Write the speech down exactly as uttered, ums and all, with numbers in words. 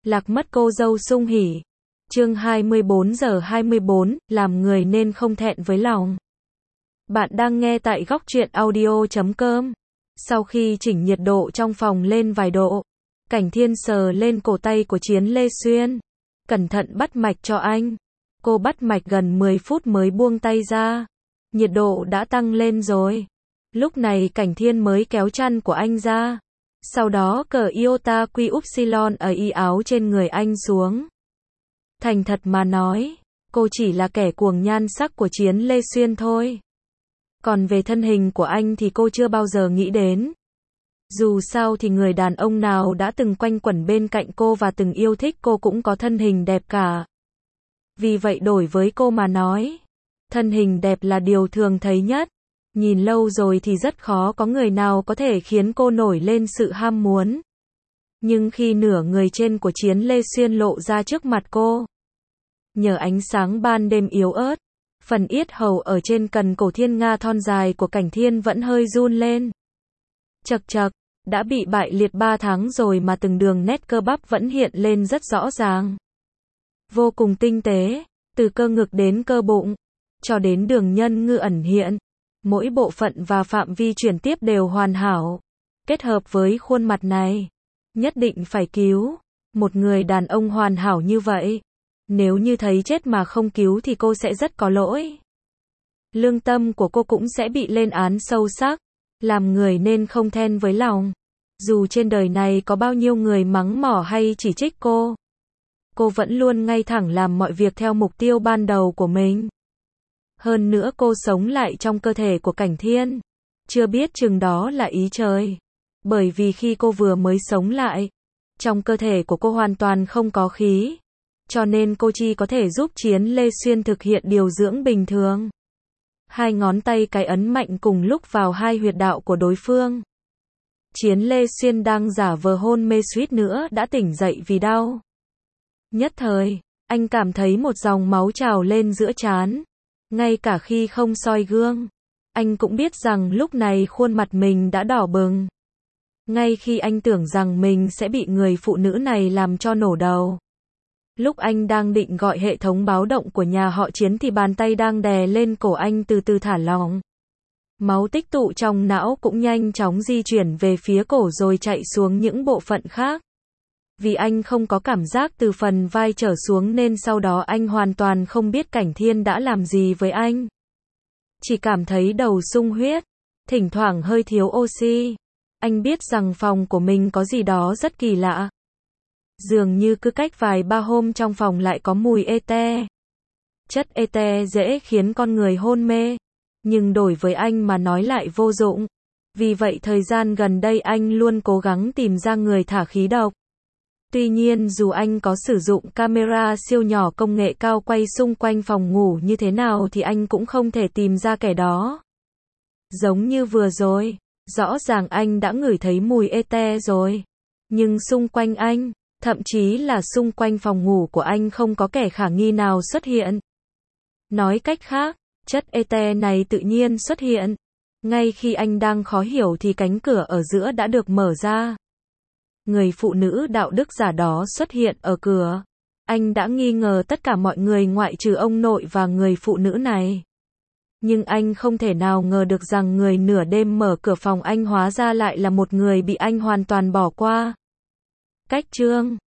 Lạc mất cô dâu sung hỉ. Chương hai mươi bốn giờ hai mươi bốn, làm người nên không thẹn với lòng. Bạn đang nghe tại góc truyện audio chấm com. Sau khi chỉnh nhiệt độ trong phòng lên vài độ, Cảnh Thiên sờ lên cổ tay của Chiến Lê Xuyên, cẩn thận bắt mạch cho anh. Cô bắt mạch gần mười phút mới buông tay ra. Nhiệt độ đã tăng lên rồi. Lúc này Cảnh Thiên mới kéo chăn của anh ra. Sau đó cởi iota quy upsilon ở y áo trên người anh xuống. Thành thật mà nói, cô chỉ là kẻ cuồng nhan sắc của Chiến Lê Xuyên thôi. Còn về thân hình của anh thì cô chưa bao giờ nghĩ đến. Dù sao thì người đàn ông nào đã từng quanh quẩn bên cạnh cô và từng yêu thích cô cũng có thân hình đẹp cả. Vì vậy đổi với cô mà nói, thân hình đẹp là điều thường thấy nhất. Nhìn lâu rồi thì rất khó có người nào có thể khiến cô nổi lên sự ham muốn. Nhưng khi nửa người trên của Chiến Lê Xuyên lộ ra trước mặt cô, nhờ ánh sáng ban đêm yếu ớt, phần yết hầu ở trên cần cổ thiên nga thon dài của Cảnh Thiên vẫn hơi run lên. Chật chật, đã bị bại liệt ba tháng rồi mà từng đường nét cơ bắp vẫn hiện lên rất rõ ràng. Vô cùng tinh tế, từ cơ ngực đến cơ bụng, cho đến đường nhân ngư ẩn hiện. Mỗi bộ phận và phạm vi chuyển tiếp đều hoàn hảo. Kết hợp với khuôn mặt này, nhất định phải cứu. Một người đàn ông hoàn hảo như vậy, nếu như thấy chết mà không cứu thì cô sẽ rất có lỗi. Lương tâm của cô cũng sẽ bị lên án sâu sắc. Làm người nên không thẹn với lòng. Dù trên đời này có bao nhiêu người mắng mỏ hay chỉ trích cô, cô vẫn luôn ngay thẳng làm mọi việc theo mục tiêu ban đầu của mình. Hơn nữa cô sống lại trong cơ thể của Cảnh Thiên. Chưa biết chừng đó là ý trời. Bởi vì khi cô vừa mới sống lại, trong cơ thể của cô hoàn toàn không có khí. Cho nên cô chỉ có thể giúp Chiến Lê Xuyên thực hiện điều dưỡng bình thường. Hai ngón tay cái ấn mạnh cùng lúc vào hai huyệt đạo của đối phương. Chiến Lê Xuyên đang giả vờ hôn mê suýt nữa đã tỉnh dậy vì đau. Nhất thời, anh cảm thấy một dòng máu trào lên giữa trán. Ngay cả khi không soi gương, anh cũng biết rằng lúc này khuôn mặt mình đã đỏ bừng. Ngay khi anh tưởng rằng mình sẽ bị người phụ nữ này làm cho nổ đầu. Lúc anh đang định gọi hệ thống báo động của nhà họ Chiến thì bàn tay đang đè lên cổ anh từ từ thả lỏng. Máu tích tụ trong não cũng nhanh chóng di chuyển về phía cổ rồi chạy xuống những bộ phận khác. Vì anh không có cảm giác từ phần vai trở xuống nên sau đó anh hoàn toàn không biết Cảnh Thiên đã làm gì với anh. Chỉ cảm thấy đầu sung huyết, thỉnh thoảng hơi thiếu oxy. Anh biết rằng phòng của mình có gì đó rất kỳ lạ. Dường như cứ cách vài ba hôm trong phòng lại có mùi ete. Chất ete dễ khiến con người hôn mê, nhưng đổi với anh mà nói lại vô dụng. Vì vậy thời gian gần đây anh luôn cố gắng tìm ra người thả khí độc. Tuy nhiên dù anh có sử dụng camera siêu nhỏ công nghệ cao quay xung quanh phòng ngủ như thế nào thì anh cũng không thể tìm ra kẻ đó. Giống như vừa rồi, rõ ràng anh đã ngửi thấy mùi ete rồi. Nhưng xung quanh anh, thậm chí là xung quanh phòng ngủ của anh không có kẻ khả nghi nào xuất hiện. Nói cách khác, chất ete này tự nhiên xuất hiện. Ngay khi anh đang khó hiểu thì cánh cửa ở giữa đã được mở ra. Người phụ nữ đạo đức giả đó xuất hiện ở cửa. Anh đã nghi ngờ tất cả mọi người ngoại trừ ông nội và người phụ nữ này. Nhưng anh không thể nào ngờ được rằng người nửa đêm mở cửa phòng anh hóa ra lại là một người bị anh hoàn toàn bỏ qua. Cách chương